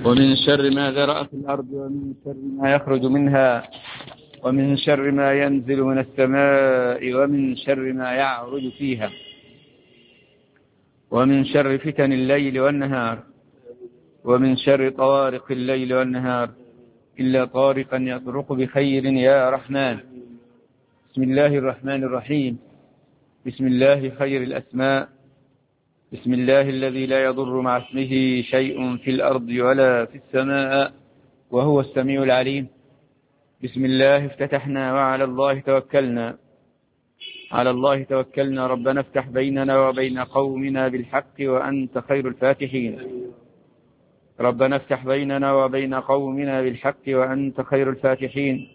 ومن شر ما ذرأ في الأرض ومن شر ما يخرج منها ومن شر ما ينزل من السماء ومن شر ما يعرج فيها ومن شر فتن الليل والنهار ومن شر طوارق الليل والنهار إلا طارقا يطرق بخير يا رحمن. بسم الله الرحمن الرحيم. بسم الله خير الأسماء. بسم الله الذي لا يضر مع اسمه شيء في الأرض ولا في السماء وهو السميع العليم. بسم الله افتتحنا وعلى الله توكلنا. على الله توكلنا. ربنا افتح بيننا وبين قومنا بالحق وأنت خير الفاتحين. ربنا افتح بيننا وبين قومنا بالحق وأنت خير الفاتحين.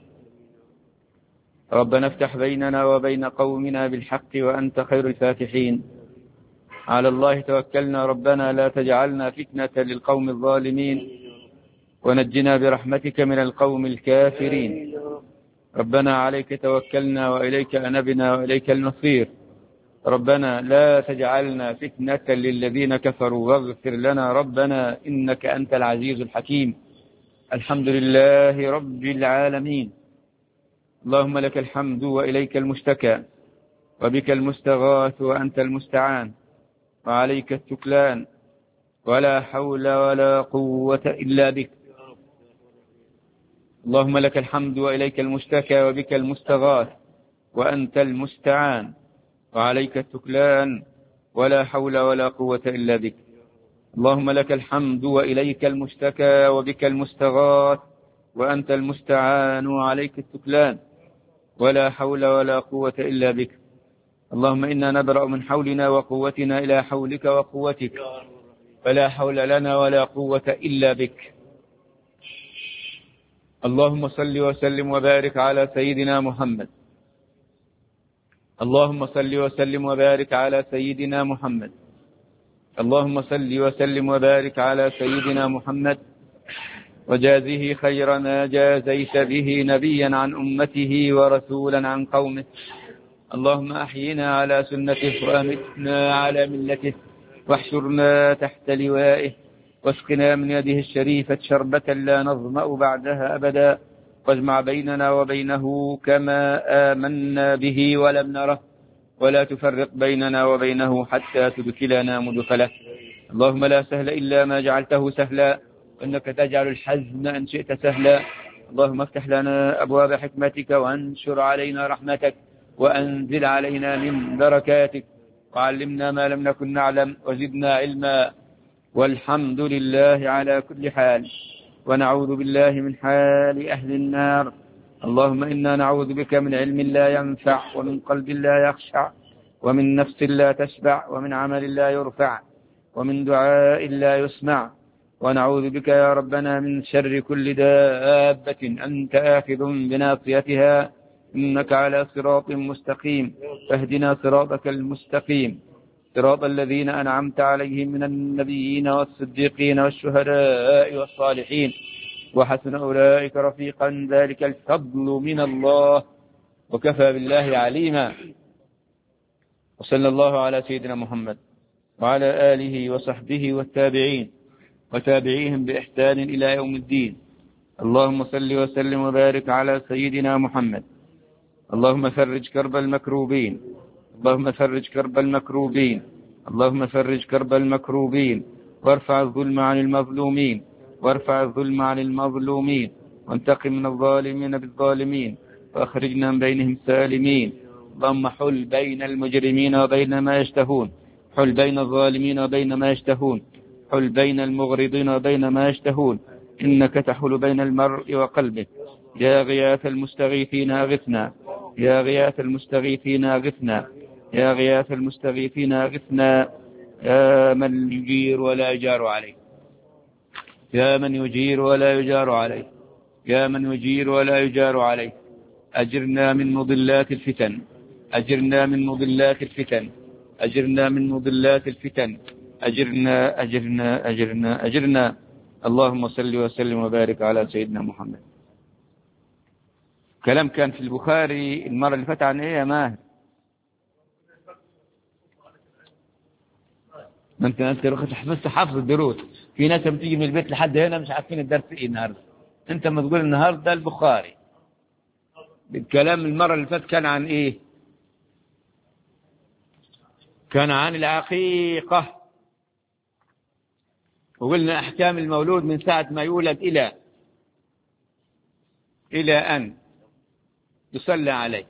ربنا افتح بيننا وبين قومنا بالحق وأنت خير الفاتحين. على الله توكلنا. ربنا لا تجعلنا فتنة للقوم الظالمين ونجنا برحمتك من القوم الكافرين. ربنا عليك توكلنا وإليك أنبنا وإليك المصير. ربنا لا تجعلنا فتنة للذين كفروا واغفر لنا ربنا إنك أنت العزيز الحكيم. الحمد لله رب العالمين. اللهم لك الحمد وإليك المشتكى وبك المستغاث وأنت المستعان وعليك التكلان ولا حول ولا قوة إلا بك. اللهم لك الحمد وإليك المشتكى وبك المستغاث وأنت المستعان وعليك التكلان ولا حول ولا قوة إلا بك. اللهم لك الحمد وإليك المشتكى وبك المستغاث وأنت المستعان وعليك التكلان ولا حول ولا قوة إلا بك. اللهم إنا نبرأ من حولنا وقوتنا إلى حولك وقوتك فلا حول لنا ولا قوة إلا بك. اللهم صل وسلم وبارك على سيدنا محمد. اللهم صل وسلم وبارك على سيدنا محمد. اللهم صل وسلم وبارك على سيدنا محمد وجازه خير ما جازيت به نبيا عن أمته ورسولا عن قومه. اللهم أحينا على سنته وأمتنا على ملته واحشرنا تحت لوائه واسقنا من يده الشريفة شربة لا نظمأ بعدها أبدا واجمع بيننا وبينه كما آمنا به ولم نره ولا تفرق بيننا وبينه حتى تدخلنا مدخله. اللهم لا سهل إلا ما جعلته سهلا وإنك تجعل الحزن إن شئت سهلا. اللهم افتح لنا أبواب حكمتك وانشر علينا رحمتك وأنزل علينا من بركاتك وعلمنا ما لم نكن نعلم وزدنا علما. والحمد لله على كل حال ونعوذ بالله من حال أهل النار. اللهم إنا نعوذ بك من علم لا ينفع ومن قلب لا يخشع ومن نفس لا تشبع ومن عمل لا يرفع ومن دعاء لا يسمع. ونعوذ بك يا ربنا من شر كل دابة أنت آخذ بناصيتها إنك على صراط مستقيم فاهدنا صراطك المستقيم صراط الذين أنعمت عليهم من النبيين والصديقين والشهداء والصالحين وحسن أولئك رفيقا ذلك الفضل من الله وكفى بالله عليما. وصلى الله على سيدنا محمد وعلى آله وصحبه والتابعين وتابعيهم بإحسان إلى يوم الدين. اللهم صل وسلم وبارك على سيدنا محمد. اللهم فرج كرب المكروبين. اللهم فرج كرب المكروبين. اللهم فرج كرب المكروبين وارفع الظلم عن المظلومين وارفع الظلم عن المظلومين وانتقم من الظالمين بالظالمين وأخرجنا من بينهم سالمين. اللهم حل بين المجرمين وبين ما يشتهون. حل بين الظالمين وبين ما يشتهون. حل بين المغرضين وبين ما يشتهون إنك تحل بين المرء وقلبه. يا غياث المستغيثين أغثنا. يا غياث المستغيثين أغثنا. يا غياث المستغيثين أغثنا. يا من يجير ولا يجار عليه. يا من يجير ولا يجار عليه. يا من يجير ولا يجار عليه. أجرنا من مضلات الفتن. أجرنا من مضلات الفتن. أجرنا من مضلات الفتن. أجرنا أجرنا أجرنا أجرنا. اللهم صل وسلم وبارك على سيدنا محمد. كلام كان في البخاري المرة اللي فاتت عن إيه يا ماهر؟ ما انت حفظت حفظ الدروس. في ناس بتيجي من البيت لحد هنا مش عارفين الدرس ايه النهارده. انت ما تقول النهارده البخاري. الكلام المرة اللي فاتت كان عن ايه؟ كان عن العقيقة، وقلنا احكام المولود من ساعة ما يولد الى ان يصلى عليه.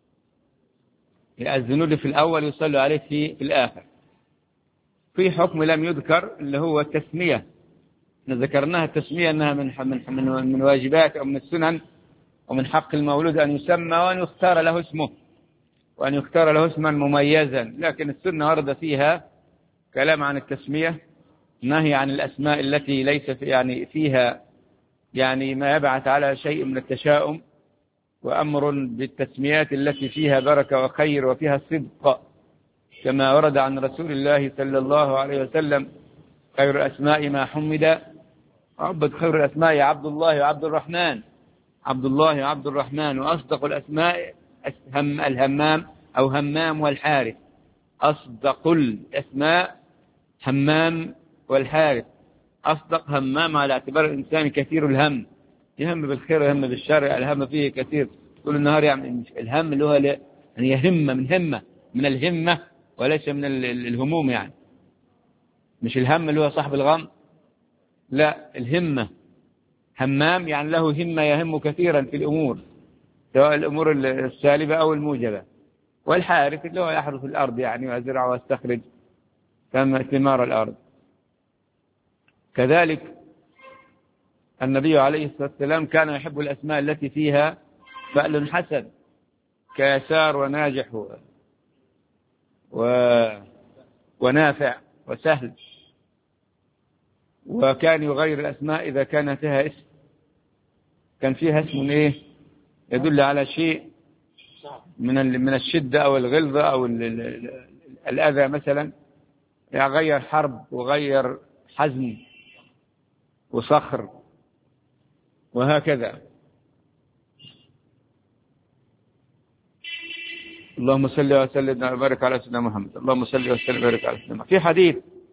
يأذنوا له في الاول يصلوا عليه في الاخر. في حكم لم يذكر اللي هو التسمية. ذكرناها التسمية انها من واجبات او من السنن، ومن حق المولود ان يسمى وان يختار له اسمه، وان يختار له اسما مميزا. لكن السنة ورد فيها كلام عن التسمية، نهي عن الاسماء التي ليس فيها ما يبعث على شيء من التشاؤم، وامر بالتسميات التي فيها بركة وخير وفيها صدق، كما ورد عن رسول الله صلى الله عليه وسلم: خير الأسماء ما حمد، عبد خير الأسماء عبد الله وعبد الرحمن، عبد الله وعبد الرحمن، وأصدق الأسماء الهمام أو همام والحارث. أصدق الأسماء همام والحارث. أصدق همام على اعتبار الإنسان كثير الهم، يهم بالخير ويهم بالشر، الهم فيه كثير طول النهار. الهم اللي هو يهم من الهمة وليس من الهموم. مش الهم اللي هو صاحب الغم، لا، الهمة. همام له همة، يهم كثيرا في الأمور، سواء الأمور السالبة أو الموجبة. والحارث اللي هو يحرث الأرض ويزرع ويستخرج ثمار الأرض. كذلك النبي عليه الصلاة والسلام كان يحب الأسماء التي فيها فأل حسن، كيسار وناجح ونافع وسهل. وكان يغير الأسماء إذا كان فيها اسم، كان فيها اسم يدل على شيء من الشدة أو الغلظة أو الأذى مثلا، يغير حرب وغير حزم وصخر وهكذا. اللهم صل وسلم وبارك على سيدنا محمد. اللهم صل وسلم وبارك على سيدنا محمد. في حديث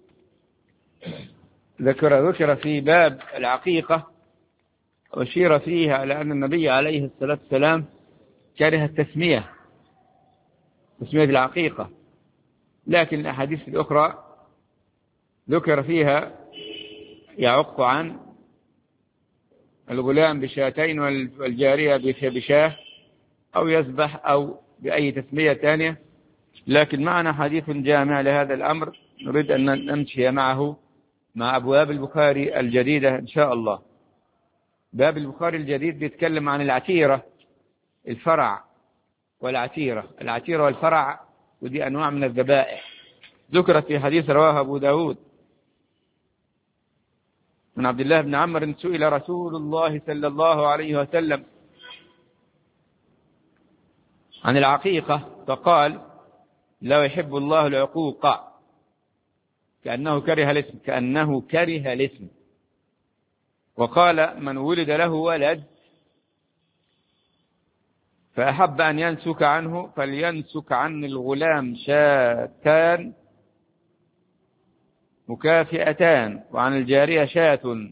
ذكر في باب العقيقة، وأشير فيها على أن النبي عليه الصلاة والسلام كره التسمية العقيقة، لكن الأحاديث الأخرى ذكر فيها يعق عن الغلام بشاتين والجارية بشاه، أو يذبح، أو بأي تسمية ثانية. لكن معنا حديث جامع لهذا الأمر نريد أن نمشي معه مع أبواب البخاري الجديدة إن شاء الله. باب البخاري الجديد بيتكلم عن العتيرة، الفرع والعتيرة، العتيرة والفرع، ودي أنواع من الذبائح. ذكرت في حديث رواه أبو داود من عبد الله بن عمرو: سئل رسول الله صلى الله عليه وسلم عن العقيقة فقال: لا يحب الله العقوق، كأنه كره الاسم. وقال: من ولد له ولد فأحب أن ينسك عنه فلينسك عن الغلام شاتان مكافئتان، وعن الجارية شاة.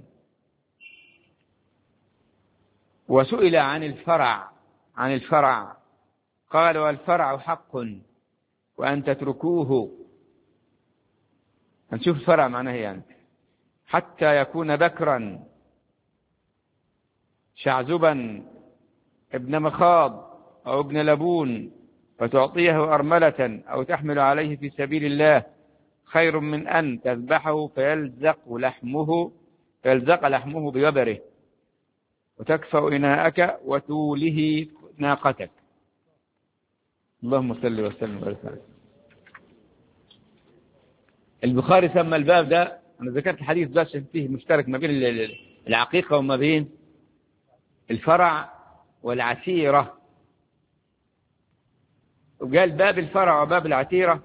وسئل عن الفرع قال: والفرع حق وأن تتركوه. هنشوف الفرع معناه حتى يكون بكرا شعزبا ابن مخاض أو ابن لبون، فتعطيه أرملة أو تحمل عليه في سبيل الله، خير من أن تذبحه فيلزق لحمه بوبره، وتكفأ إناءك وتوله ناقتك. اللهم صل وسلم وبارك عليه. البخاري سمى الباب ده، أنا ذكرت الحديث بس فيه مشترك ما بين العقيقة وما بين الفرع والعتيرة، وقال باب الفرع وباب العتيرة.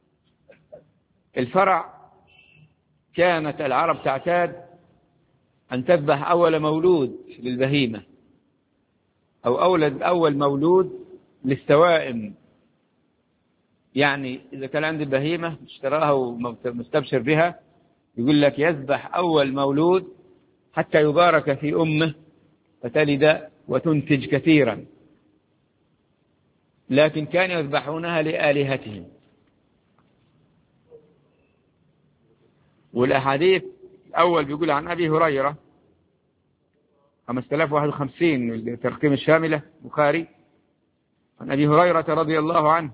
الفرع كانت العرب تعتاد أن تذبح أول مولود للبهيمة، أو أول مولود للسوائم، يعني إذا كان عندي بهيمة اشتراها ومستبشر بها، يقول لك يذبح أول مولود حتى يبارك في أمه فتلد وتنتج كثيرا، لكن كانوا يذبحونها لآلهتهم. والأحاديث أول بيقول عن أبي هريرة 5051 ترقيم الشاملة بخاري، عن أبي هريرة رضي الله عنه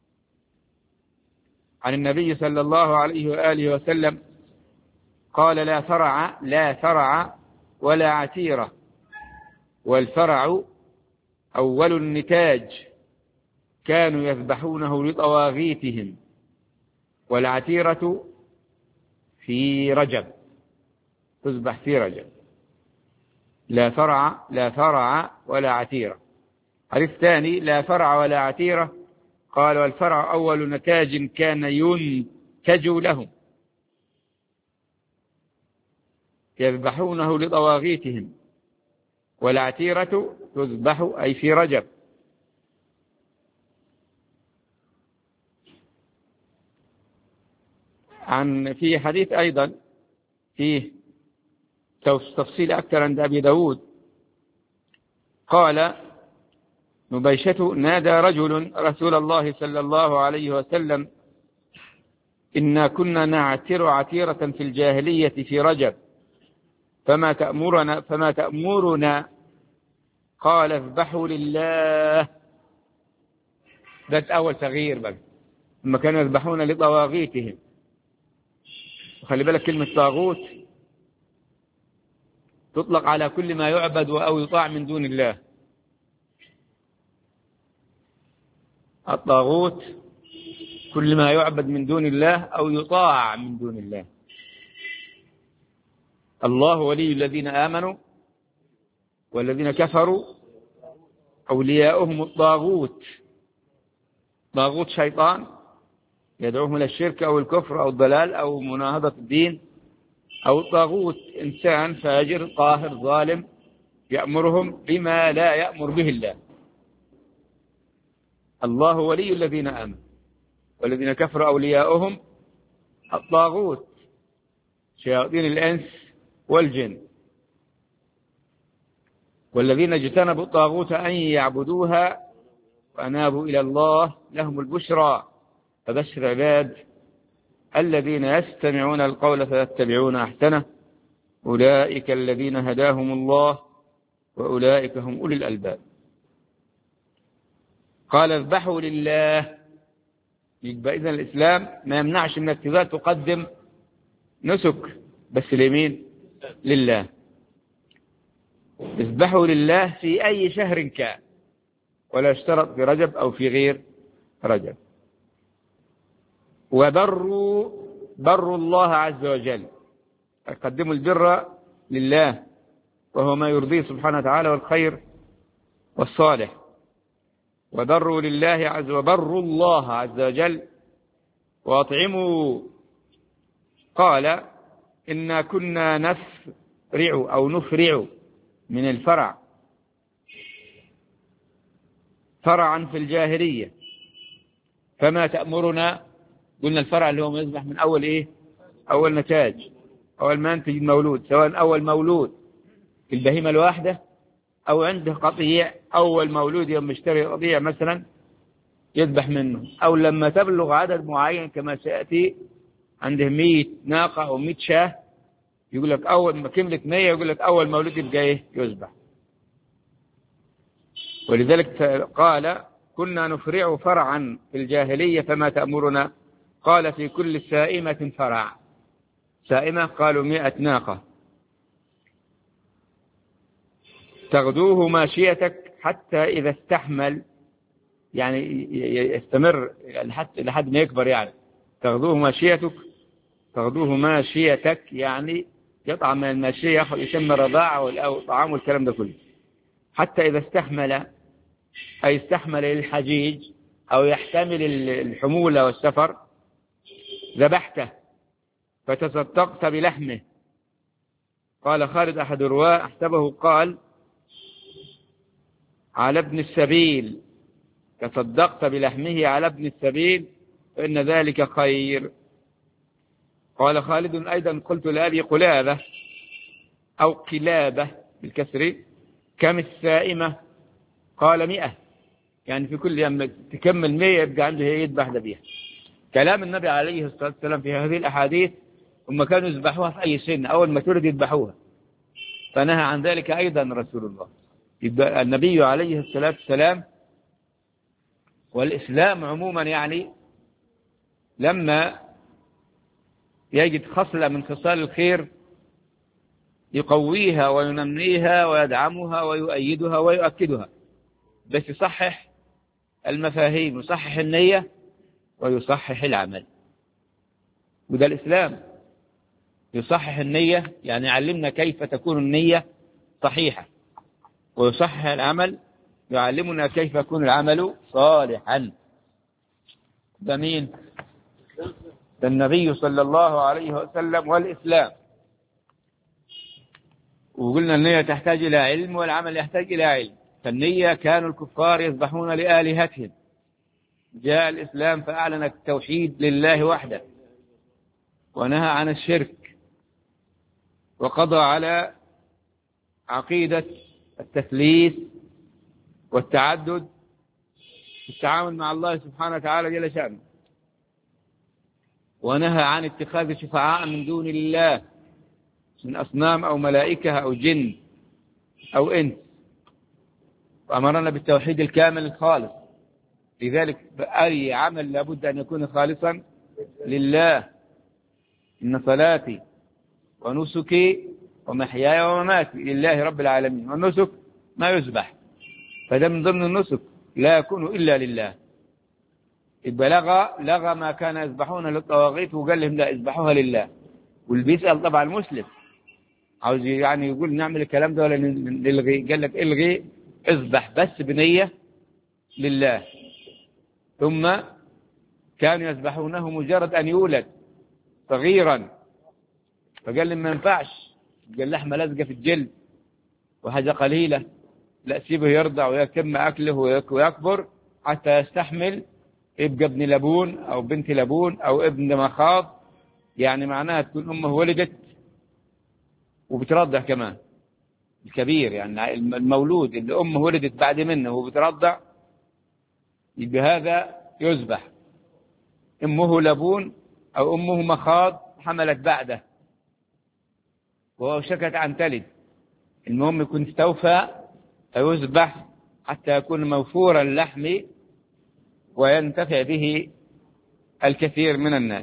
عن النبي صلى الله عليه وآله وسلم قال: لا فرع ولا عتيرة، والفرع أول النتاج كانوا يذبحونه لطواغيتهم، والعتيرة في رجب، تذبح في رجب. لا فرع ولا عتيرة. حديث ثاني: لا فرع ولا عتيرة، قال: والفرع أول نتاج كان ينتج لهم، يذبحونه لطواغيتهم، والعتيرة تذبح أي في رجب. في حديث أيضا فيه تفصيل أكثر عند أبي داود، قال نبيشة: نادى رجل رسول الله صلى الله عليه وسلم: إنا كنا نعتر عتيرة في الجاهلية في رجب، فما تأمرنا؟ قال: اذبحوا لله. ده أول تغيير بقى، لما كانوا يذبحون لطواغيتهم. وخلي بالك كلمة طاغوت تطلق على كل ما يعبد أو يطاع من دون الله. الطاغوت كل ما يعبد من دون الله أو يطاع من دون الله. الله ولي الذين آمنوا، والذين كفروا أولياؤهم الطاغوت. طاغوت شيطان يدعوهم إلى الشرك أو الكفر أو الضلال أو مناهضة الدين، أو الطاغوت إنسان فاجر قاهر ظالم يأمرهم بما لا يأمر به الله. الله ولي الذين آمنوا، والذين كفروا أولياؤهم الطاغوت، شياطين الإنس والجن. والذين اجتنبوا الطاغوت أن يعبدوها وأنابوا إلى الله لهم البشرى، فبشر عباد الذين يستمعون القول فيتبعون أحسنه، أولئك الذين هداهم الله وأولئك هم أولي الألباب. قال: اذبحوا لله. يبقى إذن الإسلام ما يمنعش من التزال تقدم نسك، بس لمين؟ لله. اذبحوا لله في أي شهر كان، ولا اشترط في رجب أو في غير رجب. وبروا الله عز وجل، قدموا البر لله وهو ما يرضيه سبحانه وتعالى والخير والصالح. وبروا الله عز وجل وأطعموا. قال: إنا كنا نفرع من الفرع، فرعا في الجاهلية، فما تأمرنا؟ قلنا الفرع اللي هو يذبح من أول إيه؟ أول نتاج، أول ما ينتج المولود، سواء أول مولود في البهيمة الواحدة أو عنده قطيع، أول مولود يوم يشتري قطيع مثلا يذبح منه، أو لما تبلغ عدد معين كما سيأتي عنده 100 ناقة أو 100 شاة، يقول لك أول ما كملت 100 يقول لك أول مولود يبقى إيه؟ يذبح. ولذلك قال: كنا نفرع فرعا في الجاهلية فما تأمرنا؟ قال: في كل سائمة فرع. سائمة قالوا 100 ناقة. تغدوه ماشيتك حتى إذا استحمل، يعني يستمر لحد ما يكبر. يعني تغدوه ماشيتك يعني يطعم من الماشية، يشم الرضاعة أو طعام والكلام ده كله. حتى إذا استحمل، أي استحمل للحجيج أو يحتمل الحمولة والسفر، ذبحته فتصدقت بلحمه. قال خالد أحد الرواة أحسبه قال: على ابن السبيل، تصدقت بلحمه على ابن السبيل فإن ذلك خير. قال خالد أيضا قلت لأبي قلابة أو قلابة بالكسر كم السائمة؟ قال 100، يعني في كل يوم تكمل 100 يبقى عنده يذبح ذبيحة. كلام النبي عليه الصلاة والسلام في هذه الأحاديث هم كانوا يذبحوها في أي سن، أول ما تولد يذبحوها، فنهى عن ذلك أيضا رسول الله. يبقى النبي عليه الصلاة والسلام والإسلام عموما يعني لما يجد خصلة من خصال الخير يقويها وينميها ويدعمها ويؤيدها ويؤكدها، بس يصحح المفاهيم، يصحح النية ويصحح العمل. وده الإسلام، يصحح النية يعني يعلمنا كيف تكون النية صحيحة، ويصحح العمل يعلمنا كيف يكون العمل صالحا. ده مين؟ ده النبي صلى الله عليه وسلم والإسلام. وقلنا النية تحتاج إلى علم والعمل يحتاج إلى علم. فالنية كانوا الكفار يذبحون لآلهتهم، جاء الإسلام فأعلن التوحيد لله وحده ونهى عن الشرك، وقضى على عقيدة التثليث والتعدد في التعامل مع الله سبحانه وتعالى جل شأنه، ونهى عن اتخاذ شفعاء من دون الله من أصنام أو ملائكة أو جن أو إنس، وأمرنا بالتوحيد الكامل الخالص. لذلك أي عمل لابد أن يكون خالصا لله. إن صلاتي ونسكي ومحياي ومماتي لله رب العالمين. والنسك ما يذبح، فده من ضمن النسك لا يكون إلا لله. يبقى لغى ما كان يذبحون للطواغيت وقال لهم لا اذبحوها لله. واللي بيسأل طبعا المسلم عاوز يعني يقول نعمل الكلام ده ولا نلغي، قال لك الغي، اذبح بس بنية لله. ثم كانوا يذبحونه مجرد أن يولد صغيرا، فقال لهم ما ينفعش، قال لحمة لازقة في الجلد وحاجة قليلة، لا سيبه يرضع ويتم أكله ويكبر حتى يستحمل يبقى ابن لبون أو بنت لبون أو ابن مخاض، يعني معناها تكون أمه ولدت وبترضع كمان الكبير، يعني المولود اللي أمه ولدت بعد منه وبترضع يبقى هذا يذبح. أمه لبون أو أمه مخاض حملت بعده وهو شكت عن تلد، المهم يكون استوفى فيذبح حتى يكون موفور اللحم وينتفع به الكثير من الناس.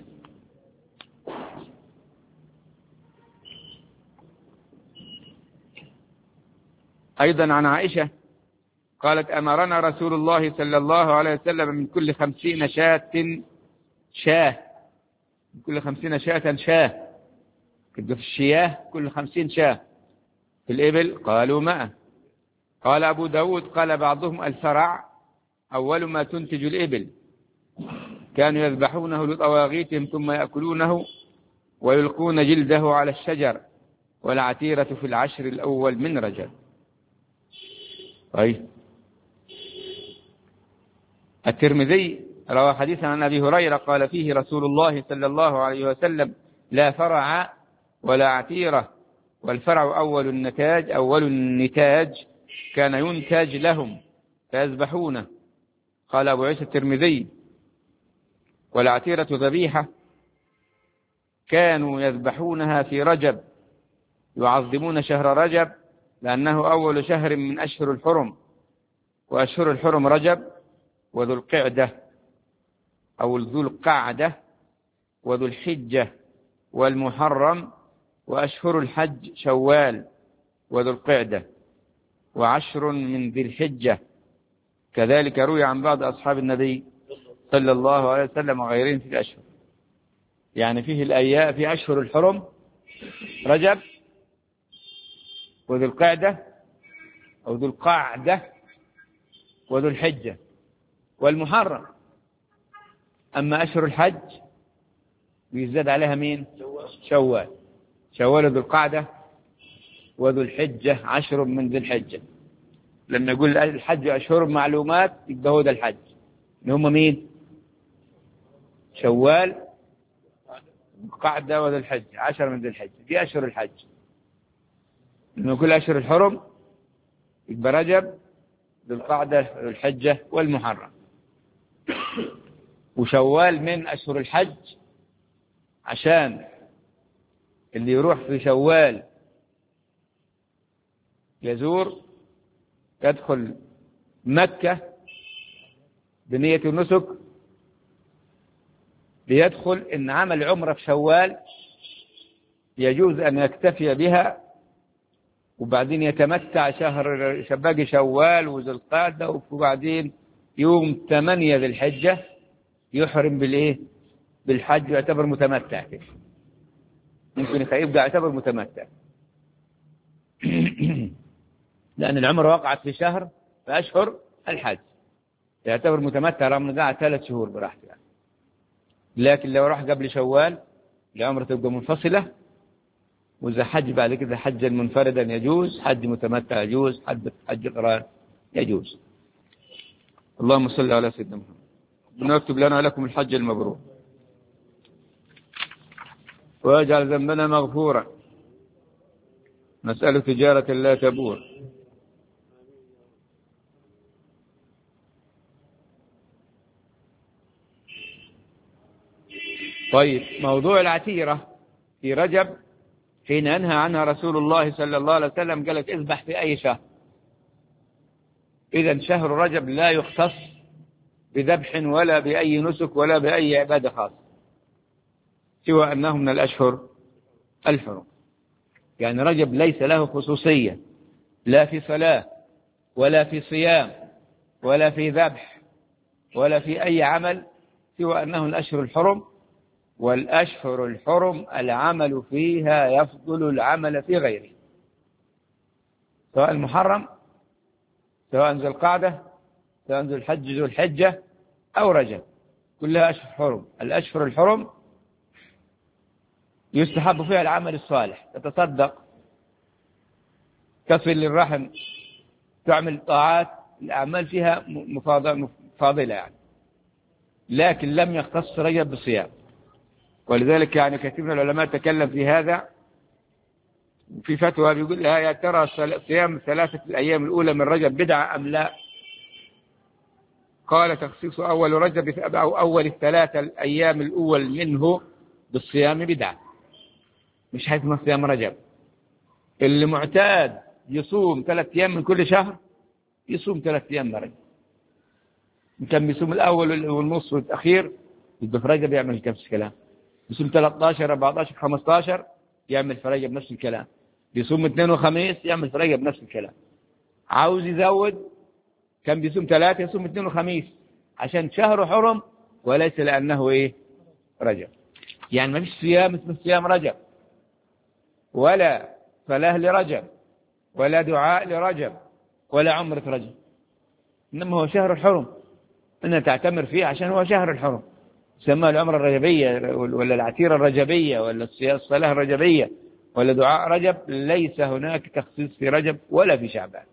أيضا عن عائشة قالت أمرنا رسول الله صلى الله عليه وسلم من كل 50 شاة، من كل 50 شاة كده في الشياه، كل 50 شاة. في الإبل قالوا 100. قال أبو داود قال بعضهم الفرع أول ما تنتج الإبل، كانوا يذبحونه لطواغيتهم ثم يأكلونه ويلقون جلده على الشجر، والعتيرة في العشر الأول من رجب. طيب الترمذي روى حديثا عن أبي هريرة قال فيه رسول الله صلى الله عليه وسلم لا فرع ولا عتيرة، والفرع أول النتاج كان ينتج لهم فيذبحونه. قال أبو عيسى الترمذي والعتيرة ذبيحة كانوا يذبحونها في رجب، يعظمون شهر رجب لأنه أول شهر من أشهر الحرم، وأشهر الحرم رجب وذو القعدة أو ذو القعدة وذو الحجة والمحرم، وأشهر الحج شوال وذو القعدة وعشر من ذي الحجة. كذلك روي عن بعض أصحاب النبي صلى الله عليه وسلم وغيرهم في الأشهر، يعني فيه الأيام في أشهر الحرم رجب وذو القعدة أو ذو القعدة وذو الحجة والمحرم. أما أشهر الحج بيزداد عليها مين؟ شوال ذو القعدة وذو الحجة عشر من ذي الحجة. لما يقول الحج أشهر معلومات يبقى هو ده الحج، اللي هم مين؟ شوال، قعدة، وذي الحج، 10 من ذي الحج، دي أشهر الحج. من كل أشهر الحرم يبقى رجب، ذي القعدة، الحجة، والمحرم. وشوال من أشهر الحج، عشان اللي يروح في شوال يزور يدخل مكة بنية النسك، ليدخل إن عمل عمرة في شوال يجوز أن يكتفي بها، وبعدين يتمتع باقي شوال وذي القعدة، وبعدين يوم 8 ذي الحجة يحرم بالإيه؟ بالحج، ويعتبر متمتع كده. ممكن يبقى يعتبر متمتع لأن العمرة وقعت في شهر في أشهر الحج، يعتبر متمتع رغم أنه قاعد 3 شهور براحته يعني. لكن لو راح قبل شوال العمرة تبقى منفصلة، وإذا حج بعد كده حجا منفردا يجوز، حج متمتع يجوز، حج قران يجوز. اللهم صل على سيدنا محمد. ربنا يكتب لنا ولكم الحج المبرور، ويجعل ذنبنا مغفورا، نسأل تجارة لا تبور. طيب، موضوع العتيرة في رجب حين أنهى عنها رسول الله صلى الله عليه وسلم، قال لك اذبح في أي شهر. إذن شهر رجب لا يختص بذبح ولا بأي نسك ولا بأي عبادة خاصة، سوى أنه من الأشهر الحرم. يعني رجب ليس له خصوصية لا في صلاة ولا في صيام ولا في ذبح ولا في أي عمل، سوى أنه الأشهر الحرم. والأشهر الحرم العمل فيها يفضل العمل في غيره، سواء المحرم، سواء ذو القعدة، سواء ذو الحجة أو رجب، كلها أشهر حرم. الأشهر الحرم يستحب فيها العمل الصالح، تتصدق، تصل للرحم، تعمل طاعات، الأعمال فيها فاضلة يعني. لكن لم يختص رجب بالصيام، ولذلك يعني كثير من العلماء تكلم في هذا في فتوى، بيقول لها يا ترى صيام 3 الأيام الأولى من رجب بدعة أم لا؟ قال تخصيص أول رجب أو أول 3 الأيام الأول منه بالصيام بدعة، مش حيث ما صيام رجب. اللي معتاد يصوم 3 أيام من كل شهر يصوم 3 أيام من رجب. كان بيصوم الأول والنص والأخير، يبقى في رجب يعمل نفس الكلام. بيصوم 13 14 15 يعمل في رجب نفس الكلام. بيصوم 2 وخميس يعمل في رجب نفس الكلام. عاوز يزود، كان بيصوم 3 يصوم 2 وخميس، عشان شهر حرم وليس لأنه إيه؟ رجب. يعني ما فيش صيام اسمه صيام رجب، ولا صلاة لرجب، ولا دعاء لرجب، ولا عمرة رجب. إنما هو شهر الحرم، إنها تعتمر فيه عشان هو شهر الحرم. سمى العمرة الرجبية ولا العتيرة الرجبية ولا الصلاة الرجبية ولا دعاء رجب، ليس هناك تخصيص في رجب ولا في شعبان.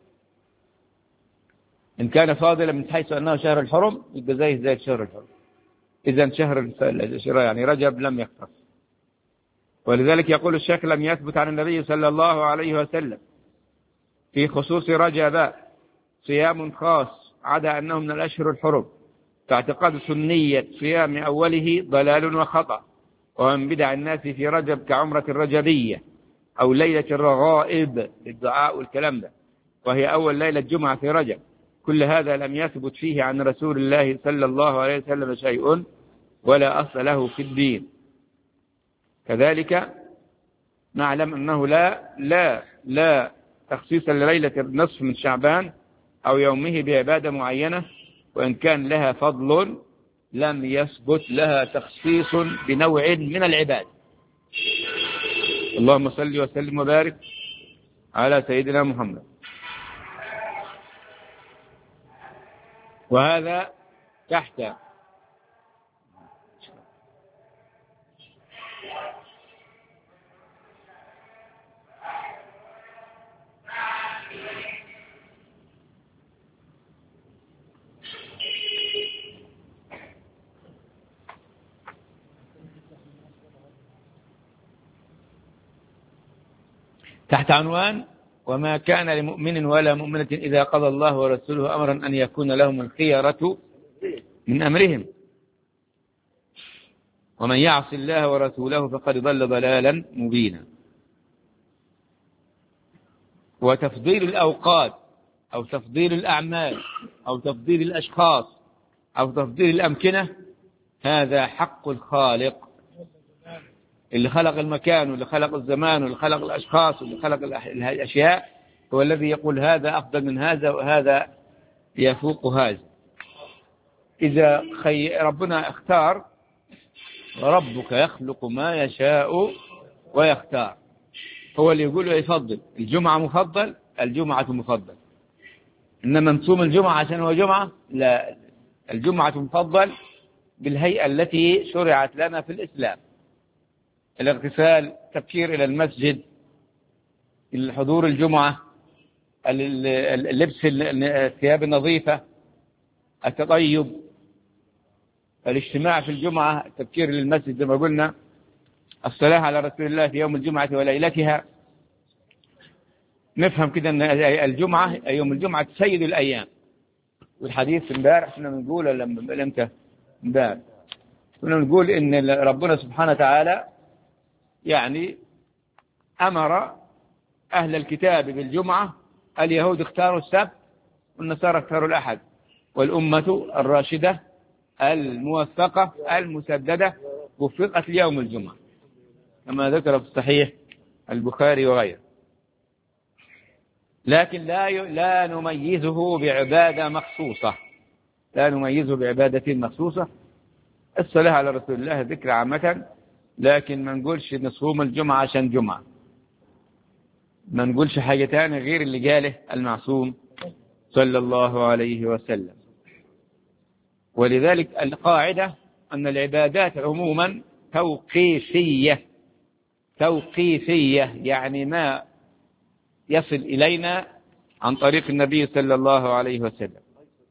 إن كان فاضلا من حيث أنه شهر الحرم يبقى زي شهر الحرم. إذن شهر يعني رجب لم يختص. ولذلك يقول الشيخ لم يثبت عن النبي صلى الله عليه وسلم في خصوص رجب صيام خاص عدا أنه من الأشهر الحرم، فاعتقاد سنية صيام أوله ضلال وخطأ، ومن بدع الناس في رجب كعمرة الرجبية أو ليلة الرغائب للدعاء والكلام ده، وهي أول ليلة جمعة في رجب. كل هذا لم يثبت فيه عن رسول الله صلى الله عليه وسلم شيء ولا أصل له في الدين. كذلك نعلم أنه لا تخصيص لليلة النصف من شعبان أو يومه بعبادة معينة، وإن كان لها فضل لم يثبت لها تخصيص بنوع من العباد. اللهم صل وسلم وبارك على سيدنا محمد. وهذا تحت تحت عنوان: وما كان لمؤمن ولا مؤمنة إذا قضى الله ورسوله أمرا أن يكون لهم الخيرة من أمرهم ومن يعص الله ورسوله فقد ضل ضلالا مبينا. وتفضيل الأوقات أو تفضيل الأعمال أو تفضيل الأشخاص أو تفضيل الأمكنة هذا حق الخالق اللي خلق المكان واللي خلق الزمان واللي خلق الأشخاص واللي خلق الأشياء، هو الذي يقول هذا أفضل من هذا وهذا يفوق هذا. إذا ربنا اختار، وربك يخلق ما يشاء ويختار، هو اللي يقول ويفضل. الجمعة مفضل، الجمعة مفضل. إنما نصوم الجمعة عشان هو جمعة؟ لا، الجمعة مفضل بالهيئة التي شرعت لنا في الإسلام: الاغتسال، تبكير إلى المسجد، الحضور الجمعة، اللبس الثياب النظيفة، التطيب، الاجتماع في الجمعة، التبكير للمسجد زي ما قلنا، الصلاة على رسول الله في يوم الجمعة وليلتها. نفهم كده أن الجمعة، يوم الجمعة سيد الأيام. والحديث امبارح كنا بنقول ولا امتى؟ امبارح كنا بنقول إن ربنا سبحانه وتعالى يعني أمر أهل الكتاب بالجمعة، اليهود اختاروا السبت والنصارى اختاروا الأحد، والأمة الراشدة الموفقة المسددة وفقت ليوم الجمعة كما ذكر في الصحيح البخاري وغيره. لكن لا نميزه بعبادة مخصوصة، لا نميزه بعبادة مخصوصة. الصلاة على رسول الله ذكر عامة، لكن ما نقولش نصوم الجمعة عشان جمعة، ما نقولش حاجة تانية غير اللي قاله المعصوم صلى الله عليه وسلم. ولذلك القاعدة أن العبادات عموما توقيفية، توقيفية يعني ما يصل إلينا عن طريق النبي صلى الله عليه وسلم،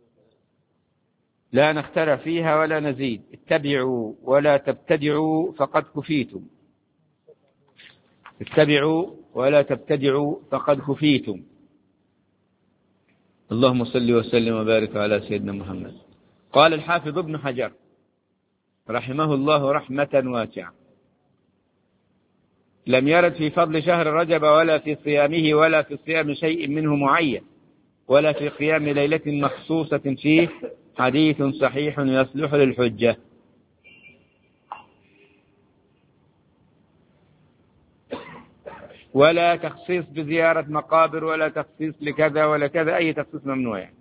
لا نخترع فيها ولا نزيد. اتبعوا ولا تبتدعوا فقد كفيتم، اتبعوا ولا تبتدعوا فقد كفيتم. اللهم صل وسلم وبارك على سيدنا محمد. قال الحافظ ابن حجر رحمه الله رحمة واسعة: لم يرد في فضل شهر رجب ولا في صيامه ولا في صيام شيء منه معين ولا في قيام ليلة مخصوصة فيه حديث صحيح يصلح للحجة. ولا تخصيص بزيارة مقابر ولا تخصيص لكذا ولا كذا، أي تخصيص ممنوع يعني.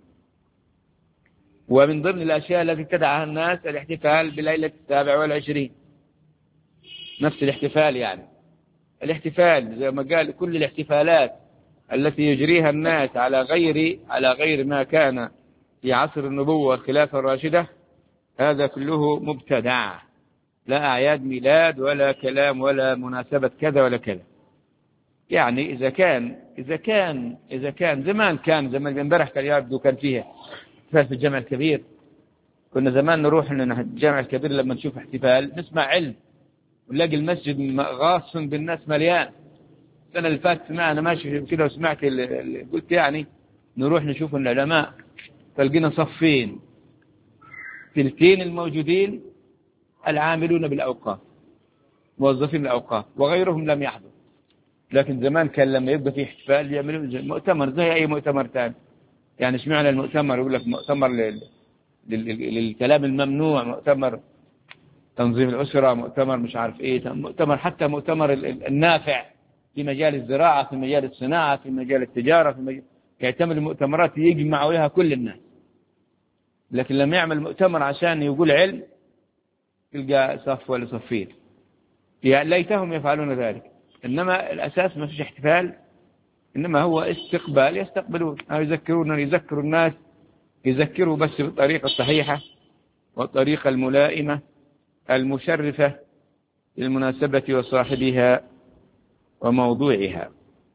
ومن ضمن الأشياء التي ابتدعها الناس الاحتفال بليلة 27، نفس الاحتفال يعني. الاحتفال زي ما قال كل الاحتفالات التي يجريها الناس على غير ما كان في عصر النبوة والخلافة الراشدة، هذا كله مبتدع، لا أعياد ميلاد ولا كلام ولا مناسبة كذا ولا كذا. يعني إذا كان زمان امبارح كان يبدو كان فيها احتفال في الجامع الكبير. كنا زمان نروح الجامع الكبير لما نشوف احتفال نسمع علم ونلاقي المسجد غاص بالناس مليان. السنة اللي فاتت أنا ماشي كده وسمعت قلت يعني نروح نشوف العلماء، فلقينا صفين، ثلثين الموجودين العاملون بالأوقاف، موظفين الأوقاف، وغيرهم لم يحضر. لكن زمان كان لما يبقى في احتفال يعملون مؤتمر زي أي مؤتمر ثاني. يعني اشمعنى المؤتمر يقول لك مؤتمر للكلام الممنوع، مؤتمر تنظيم الأسرة، مؤتمر مش عارف إيه، مؤتمر حتى مؤتمر النافع في مجال الزراعة، في مجال الصناعة، في مجال التجارة، يعتمد المؤتمرات يجمع عليها كل الناس. لكن لما يعمل مؤتمر عشان يقول علم تلقى صف ولا صفين، يعني ليتهم يفعلون ذلك. إنما الأساس ما فيش احتفال، إنما هو استقبال، يستقبلون أو يذكروا الناس، يذكروا بس بالطريقة الصحيحة والطريقة الملائمة المشرفة للمناسبة وصاحبها وموضوعها.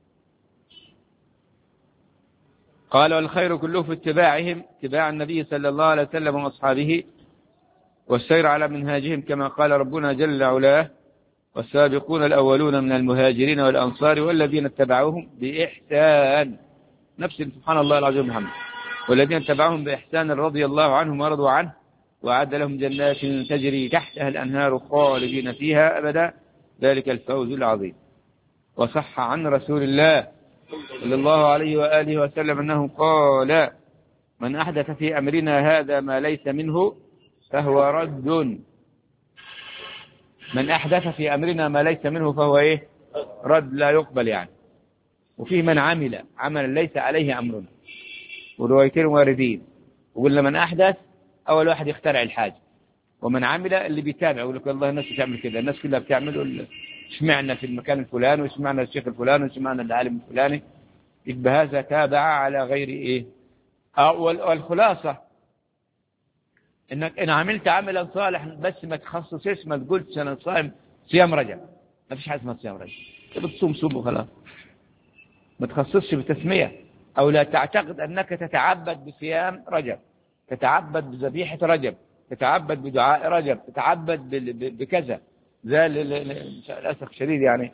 قال: والخير كله في اتباعهم، اتباع النبي صلى الله عليه وسلم وأصحابه والسير على منهاجهم، كما قال ربنا جل علاه: والسابقون الأولون من المهاجرين والأنصار والذين اتبعوهم بإحسان، نفس سبحان الله العظيم محمد، والذين اتبعوهم بإحسان رضي الله عنهم ورضوا عنه وأعد لهم جنات تجري تحتها الأنهار خالدين فيها أبدا، ذلك الفوز العظيم. وصح عن رسول الله صلى الله عليه وآله وسلم أنه قال: من أحدث في أمرنا هذا ما ليس منه فهو رد. من أحدث في أمرنا ما ليس منه فهو إيه؟ رد، لا يقبل يعني. وفيه من عمل عملا ليس عليه أمرنا، وروايتين واردين، وقلنا من أحدث أول واحد يخترع الحاجة، ومن عمل اللي بيتابع يقول لك والله الناس بتعمل كذا، الناس كلها بتعمل، اشمعنا في المكان الفلاني واشمعنا الشيخ الفلاني واشمعنا العالم الفلاني، يبقى هذا تابع على غير إيه. والخلاصة إنك إن عملت عملا صالحا بس ما تخصصش، ما تقولش أنا صائم صيام رجب، ما فيش حاجة اسمها صيام رجب، بتصوم صوم وخلاص، ما تخصصش بتسمية، أو لا تعتقد أنك تتعبد بصيام رجب، تتعبد بذبيحة رجب، تتعبد بدعاء رجب، تتعبد بكذا. ذا للأسف شديد يعني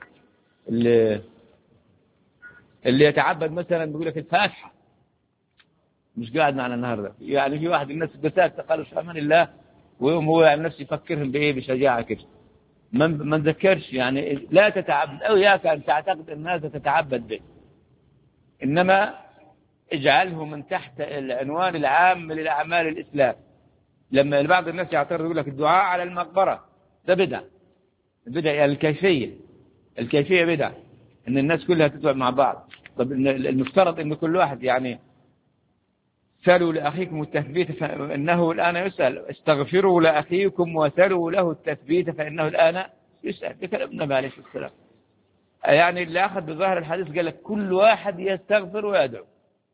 اللي يتعبد مثلا بيقول لك الفاتحة، مش قاعد معنا النهارده يعني. في واحد الناس بسات قالوا في امان الله، ويوم هو يعني نفسه يفكرهم بايه، بشجاعه كده، ما نذكرش يعني. لا تتعبد او اياك ان تعتقد ان الناس تتعبد به، انما اجعله من تحت العنوان العام للاعمال الاسلام. لما بعض الناس يعترض يقول لك الدعاء على المقبره ده بدعه، بدعه يعني الكيفيه بدعه، ان الناس كلها تدعو مع بعض. طب المفترض ان كل واحد يعني سألوا لأخيكم التثبيت فإنه الآن يسأل، استغفروا لأخيكم وسألوا له التثبيت فإنه الآن يسأل، بكلام النبي عليه الصلاة والسلام. يعني اللي أخذ بظاهر الحديث قال لك كل واحد يستغفر ويدعو،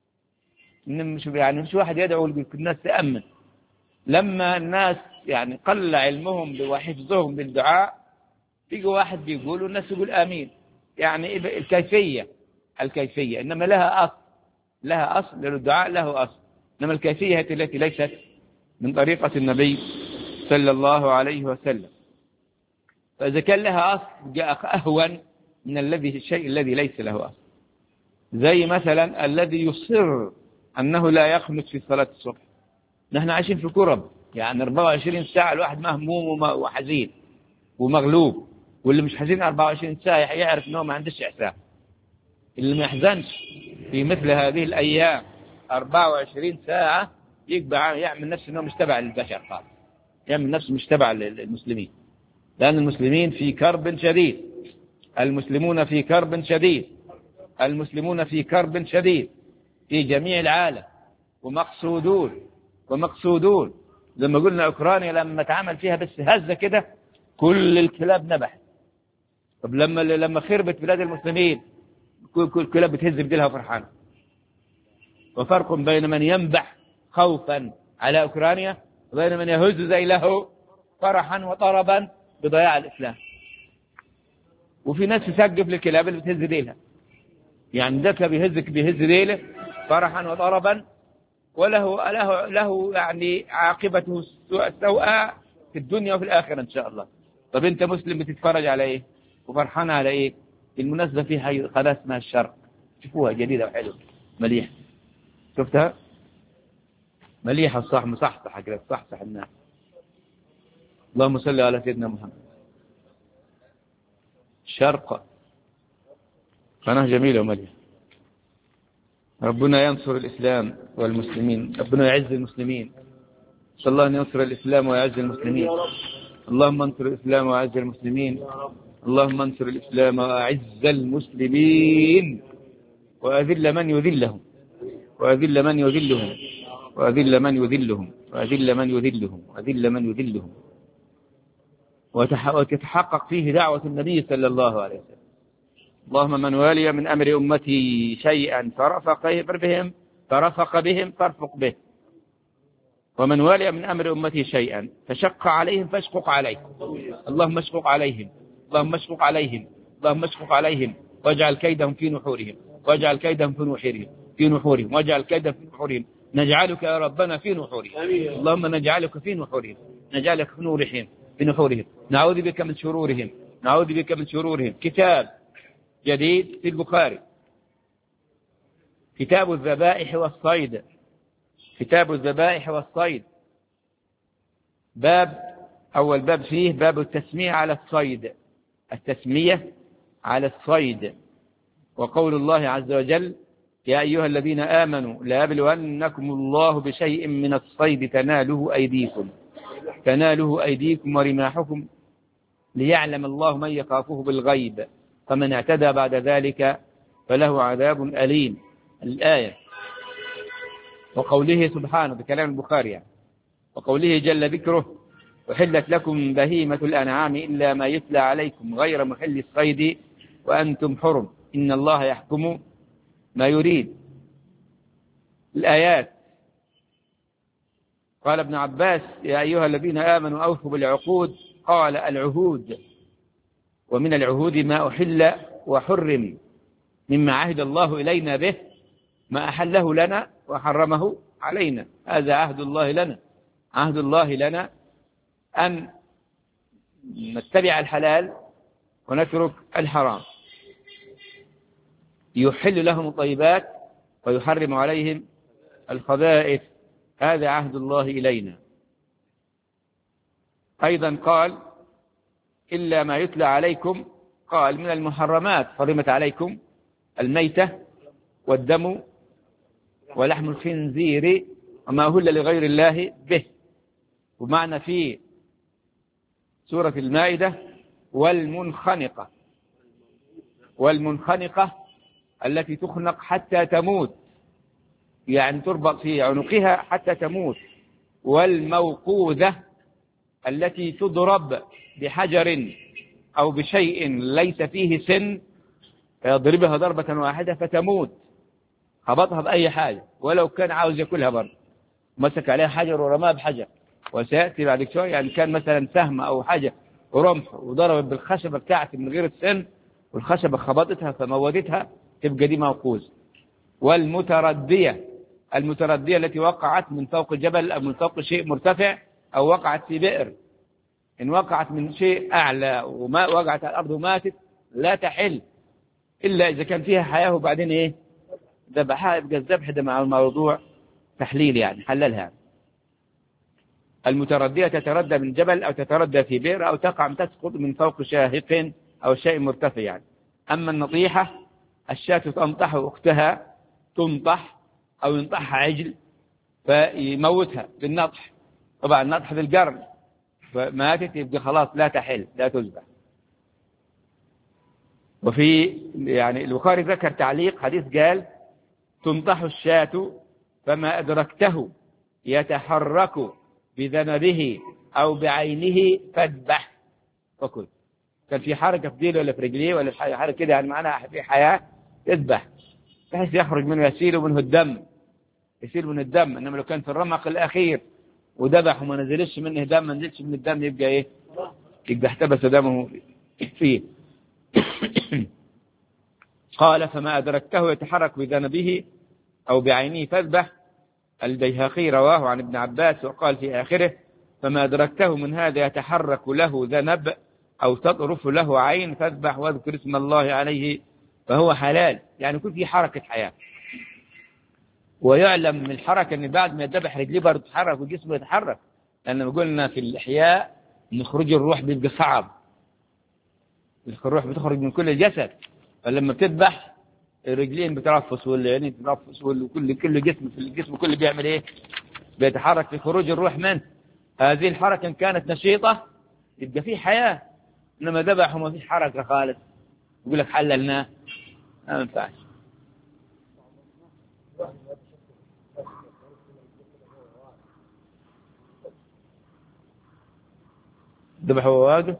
مش واحد يدعو الناس تأمن. لما الناس يعني قل علمهم وحفظهم بالدعاء، بيجي واحد بيقول والناس يقول آمين، يعني الكيفية إنما لها أصل للدعاء، له أصل، إنما الكيفية التي ليست من طريقة النبي صلى الله عليه وسلم. فإذا كان لها أصل جاء أهون من الشيء الذي ليس له أصل. زي مثلا الذي يصر أنه لا يقنط في صلاة الصبح. نحن عايشين في كرب يعني 24 ساعة الواحد مهموم وحزين ومغلوب، واللي مش حزين 24 ساعة يعرف أنه ما عندش إحساس. اللي ما يحزنش في مثل هذه الأيام 24 ساعة يقبع يعمل نفسه أنه مش تبع للبشر خالص، يعمل نفسه مش تبع للمسلمين، لأن المسلمين في كرب شديد، المسلمون في كرب شديد، المسلمون في كرب شديد في جميع العالم، ومقصودون لما قلنا أوكرانيا لما تعمل فيها بس هزة كده كل الكلاب نبحت. طب لما خربت بلاد المسلمين كل كلاب بتهز بدلها فرحانة. وفرق بين من ينبح خوفا على أوكرانيا وبين من يهز ذيله فرحا وطربا بضياع الإسلام. وفي ناس تسقف للكلاب اللي بتهز ديلها، يعني ذاك بيهز ديله فرحا وطربا، وله يعني عاقبته سوء في الدنيا وفي الآخرة إن شاء الله. طب أنت مسلم بتتفرج على إيه وفرحان على إيه؟ المناسبة فيها قناة اسمها الشرق، شوفوها جديدة وحلوة مليحة، شفتها مليحة صح، مصحصح كده تصحصح الناس. اللهم صل على سيدنا محمد. الشرق قناة جميلة ومليحة. ربنا ينصر الإسلام والمسلمين، ربنا يعز المسلمين، صلى الله أن ينصر الإسلام ويعز المسلمين. اللهم انصر الإسلام وأعز المسلمين، اللهم انصر الإسلام وأعز المسلمين، وأذل من يذلهم، وأذل من يذلهم، وأذل من يذلهم، وأذل من يذلهم، وأذل من يذلهم، وتتحقق فيه دعوة النبي صلى الله عليه وسلم. اللهم من والي من أمر أمتي شيئا فرفق بهم فارفق به، ومن والي من أمر أمتي شيئا فشق عليهم فاشقق عليه. اللهم اشقق عليهم، اللهم اشقق عليهم، اللهم اشقق عليهم، واجعل كيدهم في نحورهم، واجعل كيدهم في نحورهم، واجعل كيدهم في نحورهم. نجعلك يا ربنا في نحورهم، اللهم نجعلك في نحورهم، نجعلك في نحورهم، نعوذ بك من شرورهم، نعوذ بك من شرورهم. كتاب جديد في البخاري، كتاب الذبائح والصيد. كتاب الذبائح والصيد، باب، أول باب فيه باب التسمية على الصيد، التسمية على الصيد. وقول الله عز وجل: يا أيها الذين آمنوا ليبلونكم الله بشيء من الصيد تناله أيديكم ورماحكم ليعلم الله من يخافه بالغيب فمن اعتدى بعد ذلك فله عذاب أليم. الآية. وقوله سبحانه، بكلام البخاري يعني، وقوله جل ذكره: أحلت لكم بهيمة الأنعام إلا ما يتلى عليكم غير محل الصيد وأنتم حرم إن الله يحكم ما يريد. الآيات. قال ابن عباس: يا أيها الذين آمنوا أوفوا بالعقود. قال: العهود، ومن العهود ما أحل وحرم مما عهد الله إلينا به، ما أحله لنا وحرمه علينا. هذا عهد الله لنا. عهد الله لنا أن نتبع الحلال ونترك الحرام، يحل لهم الطيبات ويحرم عليهم الخبائث. هذا عهد الله إلينا. أيضا قال: إلا ما يتلى عليكم. قال: من المحرمات حرمت عليكم الميتة والدم ولحم الخنزير وما أهل لغير الله به. ومعنى في سورة المائدة: والمنخنقة التي تخنق حتى تموت، يعني تربط في عنقها حتى تموت. والموقوذة التي تضرب بحجر أو بشيء ليس فيه سن فيضربها ضربة واحدة فتموت. خبطها بأي حاجة ولو كان عاوز يأكلها برضه، مسك عليها حجر ورماه بحجر. وسيأتي بعد شوية يعني كان مثلا سهم أو حاجة ورمح وضربت بالخشبة بتاعته من غير السن والخشبة خبطتها فموتتها، تبقى دي موقوذ. والمتردية، المتردية التي وقعت من فوق جبل أو من فوق شيء مرتفع أو وقعت في بئر، إن وقعت من شيء أعلى وما وقعت على الأرض وماتت لا تحل إلا إذا كان فيها حياة وبعدين إيه ذبحها، يبقى الذبح ده مع الموضوع تحليل يعني حللها. المتردية تتردى من جبل أو تتردى في بئر أو تقع تسقط من فوق شاهق أو شيء مرتفع يعني. أما النطيحة الشاة تنطح أختها، تنطح أو ينطحها عجل فيموتها بالنطح، طبعا النطح بالقرن، فماتت يبقى خلاص لا تحل لا تذبح. وفي يعني البخاري ذكر تعليق حديث قال: تنطح الشاة فما أدركته يتحرك بذنبه أو بعينه فاذبح فكل. كان في حركة في ديله ولا في رجليه ولا في حركة كده يعني معناها في حياة، اذبح بحيث يخرج منه يسيل منه الدم، يسيل من الدم. إنما لو كان في الرمق الأخير وذبح وما نزلش منه دم، ما نزلش من الدم، يبقى إيه؟ يبقى احتبس دمه فيه. قال: فما أدركته يتحرك بذنبه أو بعينه فاذبح. البيهقي رواه عن ابن عباس وقال في آخره: فما أدركته من هذا يتحرك له ذنب أو تطرف له عين فاذبح واذكر اسم الله عليه فهو حلال. يعني يكون في حركة حياة. ويعلم من الحركة أن بعد ما يذبح رجليه برضه تتحرك وجسمه يتحرك، لأن قلنا في الإحياء أن خروج الروح بيبقى صعب، الروح بتخرج من كل الجسد، فلما بتذبح الرجلين بترفس والعينين بترفس وكل جسم في الجسم كله بيعمل ايه؟ بيتحرك في خروج الروح منه. هذه الحركة إن كانت نشيطة يبقى فيه حياة، إنما ذبح وما فيش حركة خالص يقول لك حللناه، ما ينفعش. ذبح هو واقف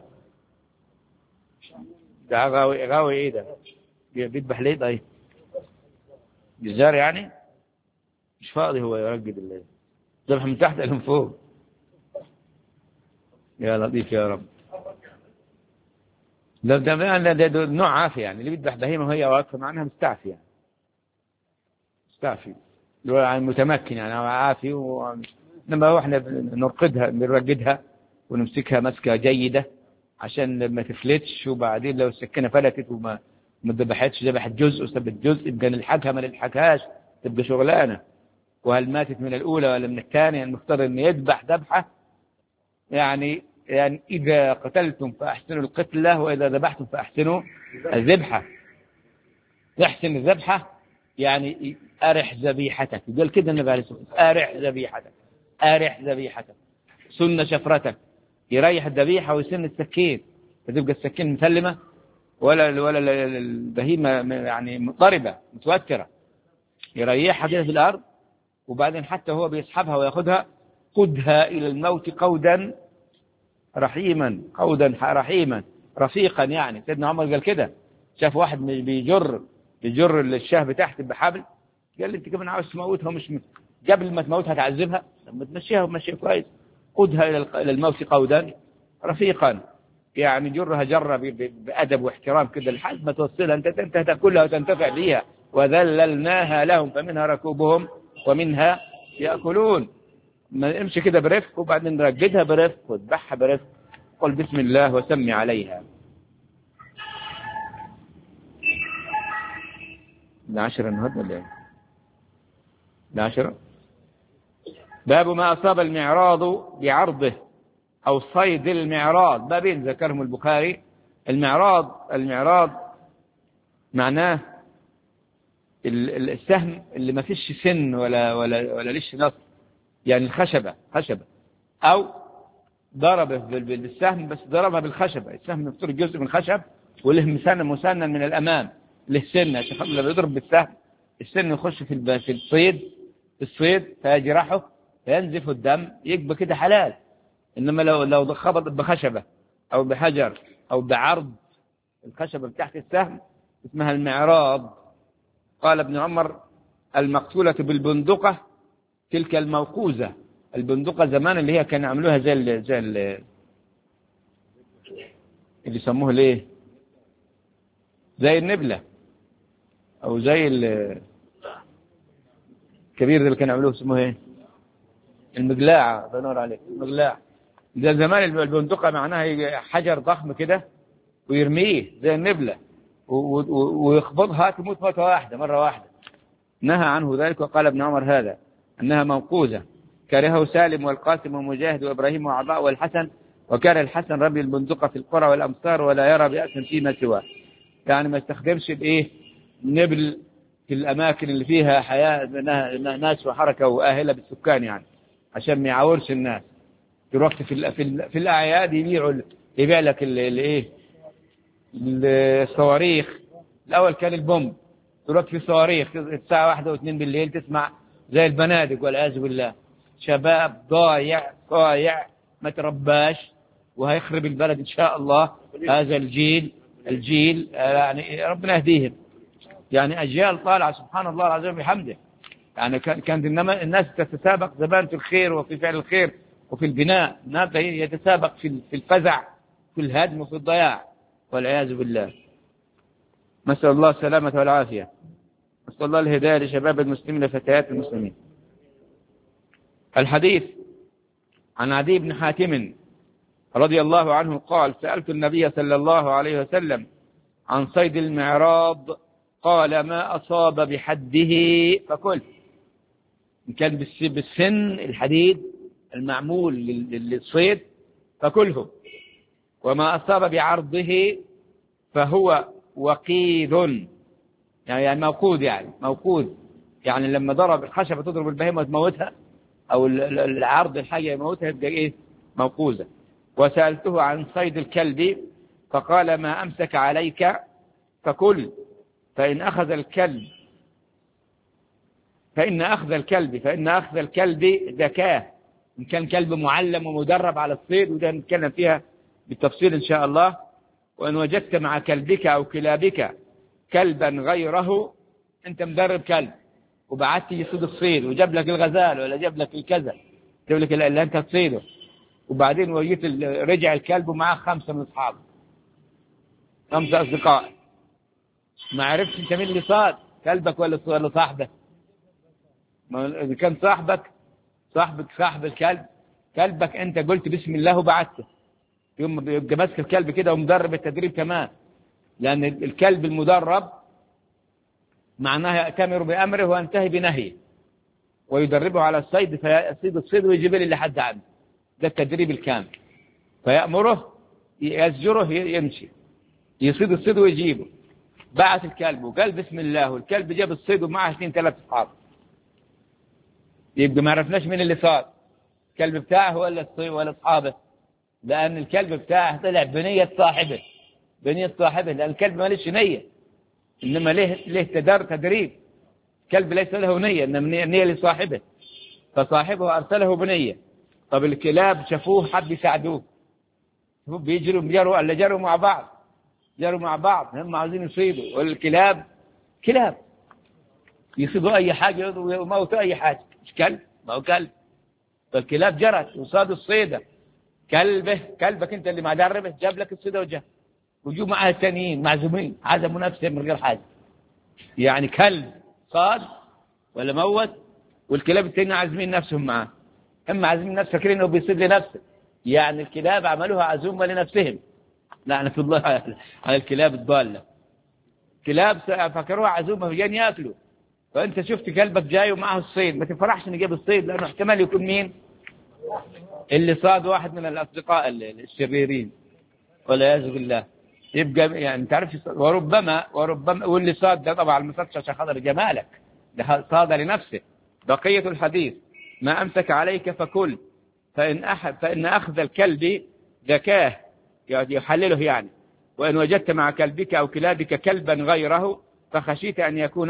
ده غاوي ايه ده؟ بيذبح ليه طيب؟ جزار يعني؟ مش فاضي هو يرقد الليل، ذبح من تحت إلى من فوق. يا لطيف يا رب. ده نوع عافية يعني، اللي بيذبح بهيمة وهي واقفة معناها مستعفي يعني، مستعفي يعني متمكن يعني عافي إنما هو احنا نرقدها نرقدها ونمسكها مسكة جيدة عشان ما تفلتش، وبعدين لو السكينة فلتت وما ما ذبحتش، ذبحت جزء وسبت جزء، يبقى نلحقها ما نلحقهاش، تبقى شغلانة. وهل ماتت من الأولى ولا من الثانية؟ المفترض أن يذبح ذبحة، يعني إذا قتلتم فأحسنوا القتلة، وإذا ذبحتم فأحسنوا الذبحة. تحسن الذبحة يعني أرح ذبيحتك، يقول كده النبي عليه الصلاة والسلام: أرح ذبيحتك، أرح ذبيحتك، سن شفرتك. يريح الذبيحة ويسن السكين، فتبقى السكين مسلمة ولا البهيمة يعني مضطربة متوترة. يريحها كده في الأرض، وبعدين حتى هو بيسحبها ويأخذها: قدها إلى الموت قودا رحيما، قودا رحيما رفيقا. يعني سيدنا عمر قال كده، شاف واحد بيجر الشاه بتاعته بحبل، قال لي: انت كمان عاوز تموتها؟ مش قبل ما تموتها تعذبها؟ لما تمشيها ومشيها كويس. قدها إلى الموت قودا رفيقا، يعني جرها جرة بأدب واحترام كده لحد ما توصلها انت تاكلها وتنتفع بها. وذللناها لهم فمنها ركوبهم ومنها يأكلون. ما امشي كده برفق، وبعدين رقدها برفق وذبحها برفق، قل بسم الله وسمي عليها. 10 النهارده ولا ايه؟ 10. باب ما أصاب المعراض بعرضه أو صيد المعراض. بابين ذكرهم البخاري. المعراض معناه السهم اللي ما فيش سن ولا ليش نص، يعني الخشبة أو ضربه بالسهم بس ضربها بالخشبة. السهم يفتر جزء من خشب وله مسنن من الأمام له سنة، لما يضرب بالسهم السن يخش في الصيد فيجرحه فينزف الدم، يبقى كده حلال. إنما لو خبط بخشبة أو بحجر أو بعرض الخشبة بتاعت السهم اسمها المعراض. قال ابن عمر: المقتولة بالبندقة تلك الموقوزة. البندقة زمان اللي هي كانوا يعملوها زي اللي يسموه ليه، زي النبلة أو زي الكبير اللي كانوا يعملوه اسمه ايه، المقلاعة. بنور عليك، المقلاعة. ده زمان البندقة معناها حجر ضخم كده ويرميه زي النبلة ويخبطها تموت موتة واحدة مرة واحدة. نهى عنه ذلك، وقال ابن عمر هذا أنها موقوزة. كرهه سالم والقاسم ومجاهد وإبراهيم وعطاء والحسن، وكره الحسن رمي البندقة في القرى والأمصار ولا يرى بأسا فيما سواه. يعني ما يستخدمش الإيه النبل في الأماكن اللي فيها حياة ناس وحركة وآهلة بالسكان، يعني عشان ما يعورش الناس. في الوقت في الأعياد يبيع لك الإيه الصواريخ. الأول كان البومب، دلوقتي في صواريخ الساعة 1 و2 بالليل تسمع زي البنادق والعياذ بالله. شباب ضايع ما ترباش وهيخرب البلد إن شاء الله. هذا الجيل يعني ربنا يهديهم، يعني أجيال طالعة سبحان الله العظيم بحمده. يعني كانت إنما الناس تتسابق زمان في الخير وفي فعل الخير وفي البناء، الناس يتسابق في الفزع في الهدم وفي الضياع والعياذ بالله. نسأل الله السلامة والعافية. نسأل الله الهداية لشباب المسلمين وفتيات المسلمين. الحديث عن عدي بن حاتم رضي الله عنه قال: سألت النبي صلى الله عليه وسلم عن صيد المعراض، قال: ما أصاب بحده فكل. إن كان بالسن الحديد المعمول للصيد فكله، وما أصاب بعرضه فهو وقيد، يعني موقود، يعني لما ضرب الخشبة تضرب البهيمة وتموتها، أو العرض الحاجة يموتها، يبقى إيه موقوزة. وسألته عن صيد الكلب فقال: ما أمسك عليك فكل، فإن أخذ الكلب ذكاه. إن كان كلب معلم ومدرب على الصيد، وده نتكلم فيها بالتفصيل إن شاء الله. وإن وجدت مع كلبك أو كلابك كلبا غيره، أنت مدرب كلب وبعدت يصيد الصيد وجاب لك الغزال ولا جاب لك الكذا، جاب لك اللي أنت تصيده، وبعدين وجيت رجع الكلب ومعاه 5 من أصحابه، 5 أصدقاء، ما عرفتش أنت مين اللي صاد، كلبك ولا صاحبك. إذا كان صاحب الكلب، كلبك أنت قلت بسم الله وبعته، يبقى ماسك الكلب كده ومدرب التدريب كمان، لأن الكلب المدرب معناه يأتمر بأمره وينتهي بنهيه، ويدربه على الصيد فيصيد الصيد ويجيب لي لحد عنده. ده التدريب الكامل. فيأمره يزجره يمشي، يصيد الصيد ويجيبه. بعث الكلب وقال بسم الله، والكلب جاب الصيد ومعه 2 3 أصحاب. يبقى ما عرفناش مين اللي صاد، الكلب بتاعه ولا الصيد ولا أصحابه، لأن الكلب بتاعه طلع بنية صاحبه، بنية صاحبه، لأن الكلب ما ليش نية، إنما له تدريب. الكلب ليس له نية، إنما نية لصاحبه، فصاحبه أرسله بنية. طب الكلاب شافوه حب يساعدوه، جروا مع بعض، جروا مع بعض، هم عايزين يصيدوا، والكلاب كلاب يصيدوا أي حاجة ويموتوا أي حاجة، مش كلب، ما هو كلب. فالكلاب جرت وصادوا الصيدة. كلبك أنت اللي معدربه جاب لك الصيدة وجوا معها الثانيين معزومين، عزموا نفسهم من غير حاجة. يعني كلب صاد ولا موت، والكلاب التانيين عازمين نفسهم معاه، هم عازمين نفسه فاكرين انه بيصيد لنفسه. يعني الكلاب عملوها عزومة لنفسهم، لعنة الله على الكلاب الضالة. كلاب فكروها عزومة جايين ياكلوا، فانت شفت كلبك جاي ومعه الصيد، ما تفرحش ان جاب الصيد، لانه احتمال يكون مين اللي صاد، واحد من الاصدقاء الشريرين والعياذ بالله. يبقى يعني تعرف، وربما واللي صاد ده طبعا ما صادش عشان خاطر جمالك، ده صاد لنفسه. بقية الحديث ما أمسك عليك فكل، فإن أخذ الكلب ذكاه، يعني يحلله يعني. وإن وجدت مع كلبك أو كلابك كلبا غيره فخشيت أن يكون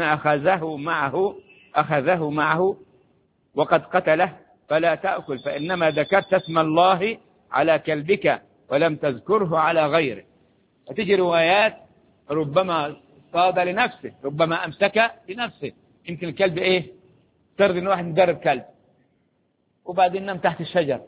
أخذه معه وقد قتله فلا تأكل، فإنما ذكرت اسم الله على كلبك ولم تذكره على غيره. فتجي روايات ربما صاد لنفسه، ربما أمسك لنفسه. يمكن الكلب فرض إن واحد مدرب كلب وبعدين نام تحت الشجر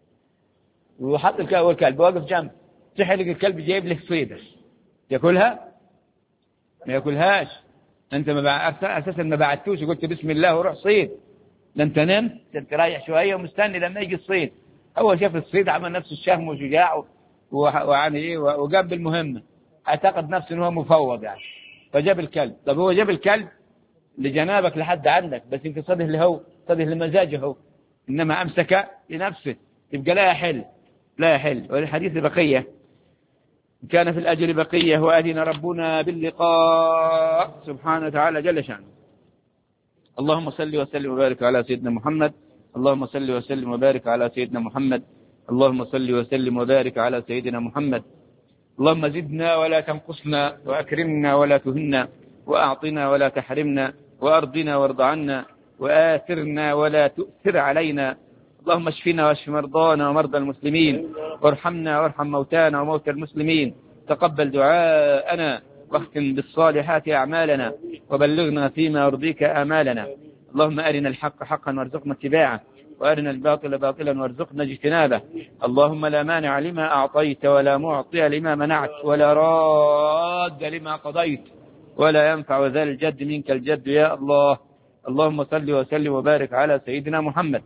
وحط الكلب واقف جنب، تحلق الكلب جايب لك صيدة يأكلها؟ ما يأكلهاش. أنت أساسا ما بعتوش وقلت بسم الله وروح صيد، أنت نمت، أنت رايح شوية ومستني لما يجي الصيد. أول شاف الصيد عمل نفسه الشهم وشجاع ويعني وقام بالمهمة، اعتقد نفسه إنه هو مفوض يعني، فجاب الكلب. طب هو جاب الكلب لجنابك لحد عندك، بس يمكن صده لمزاجه هو، إنما أمسك لنفسه، يبقى لا يحل. والحديث بقية، كان في الأجر بقية وأذن ربنا باللقاء سبحانه وتعالى جل شأنه. اللهم صل وسلم وبارك على سيدنا محمد، اللهم صل وسلم وبارك على سيدنا محمد، اللهم صل وسلم وبارك على سيدنا محمد. اللهم زدنا ولا تنقصنا، وأكرمنا ولا تهنا، وأعطنا ولا تحرمنا، وأرضنا وارض عنا، وآثرنا ولا تؤثر علينا. اللهم اشفنا واشف مرضانا ومرضى المسلمين، وارحمنا وارحم موتانا وموتى المسلمين. تقبل دعاءنا، واختم بالصالحات أعمالنا، وبلغنا فيما يرضيك آمالنا. اللهم أرنا الحق حقا وارزقنا اتباعه، وأرنا الباطل باطلا وارزقنا اجتنابه. اللهم لا مانع لما أعطيت ولا معطي لما منعت ولا راد لما قضيت ولا ينفع ذا الجد منك الجد يا الله. اللهم صل وسلم وبارك على سيدنا محمد.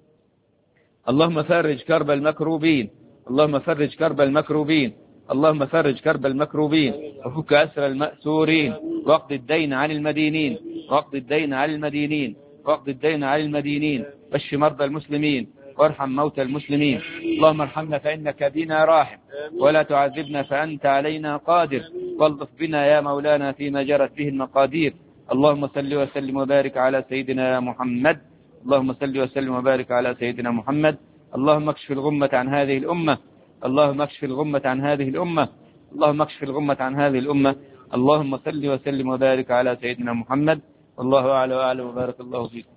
اللهم فرج كرب المكروبين، اللهم فرج كرب المكروبين، اللهم فرج كرب المكروبين، وفك أسر المأسورين، واقض الدين عن المدينين، واقض الدين عن المدينين، واقض الدين عن المدينين، واشف مرضى المسلمين، وارحم موتى المسلمين. اللهم ارحمنا فإنك بنا راحم، ولا تعذبنا فأنت علينا قادر، والطف بنا يا مولانا فيما جرت به المقادير. اللهم صل وسلم وبارك على سيدنا محمد، اللهم صل وسلم وبارك على سيدنا محمد. اللهم اكشف الغمة عن هذه الأمة، اللهم اكشف الغمة عن هذه الأمة، اللهم اكشف الغمة عن هذه الأمة. اللهم صل وسلم وبارك على سيدنا محمد، والله أعلى وأعلم، وبارك الله فيكم.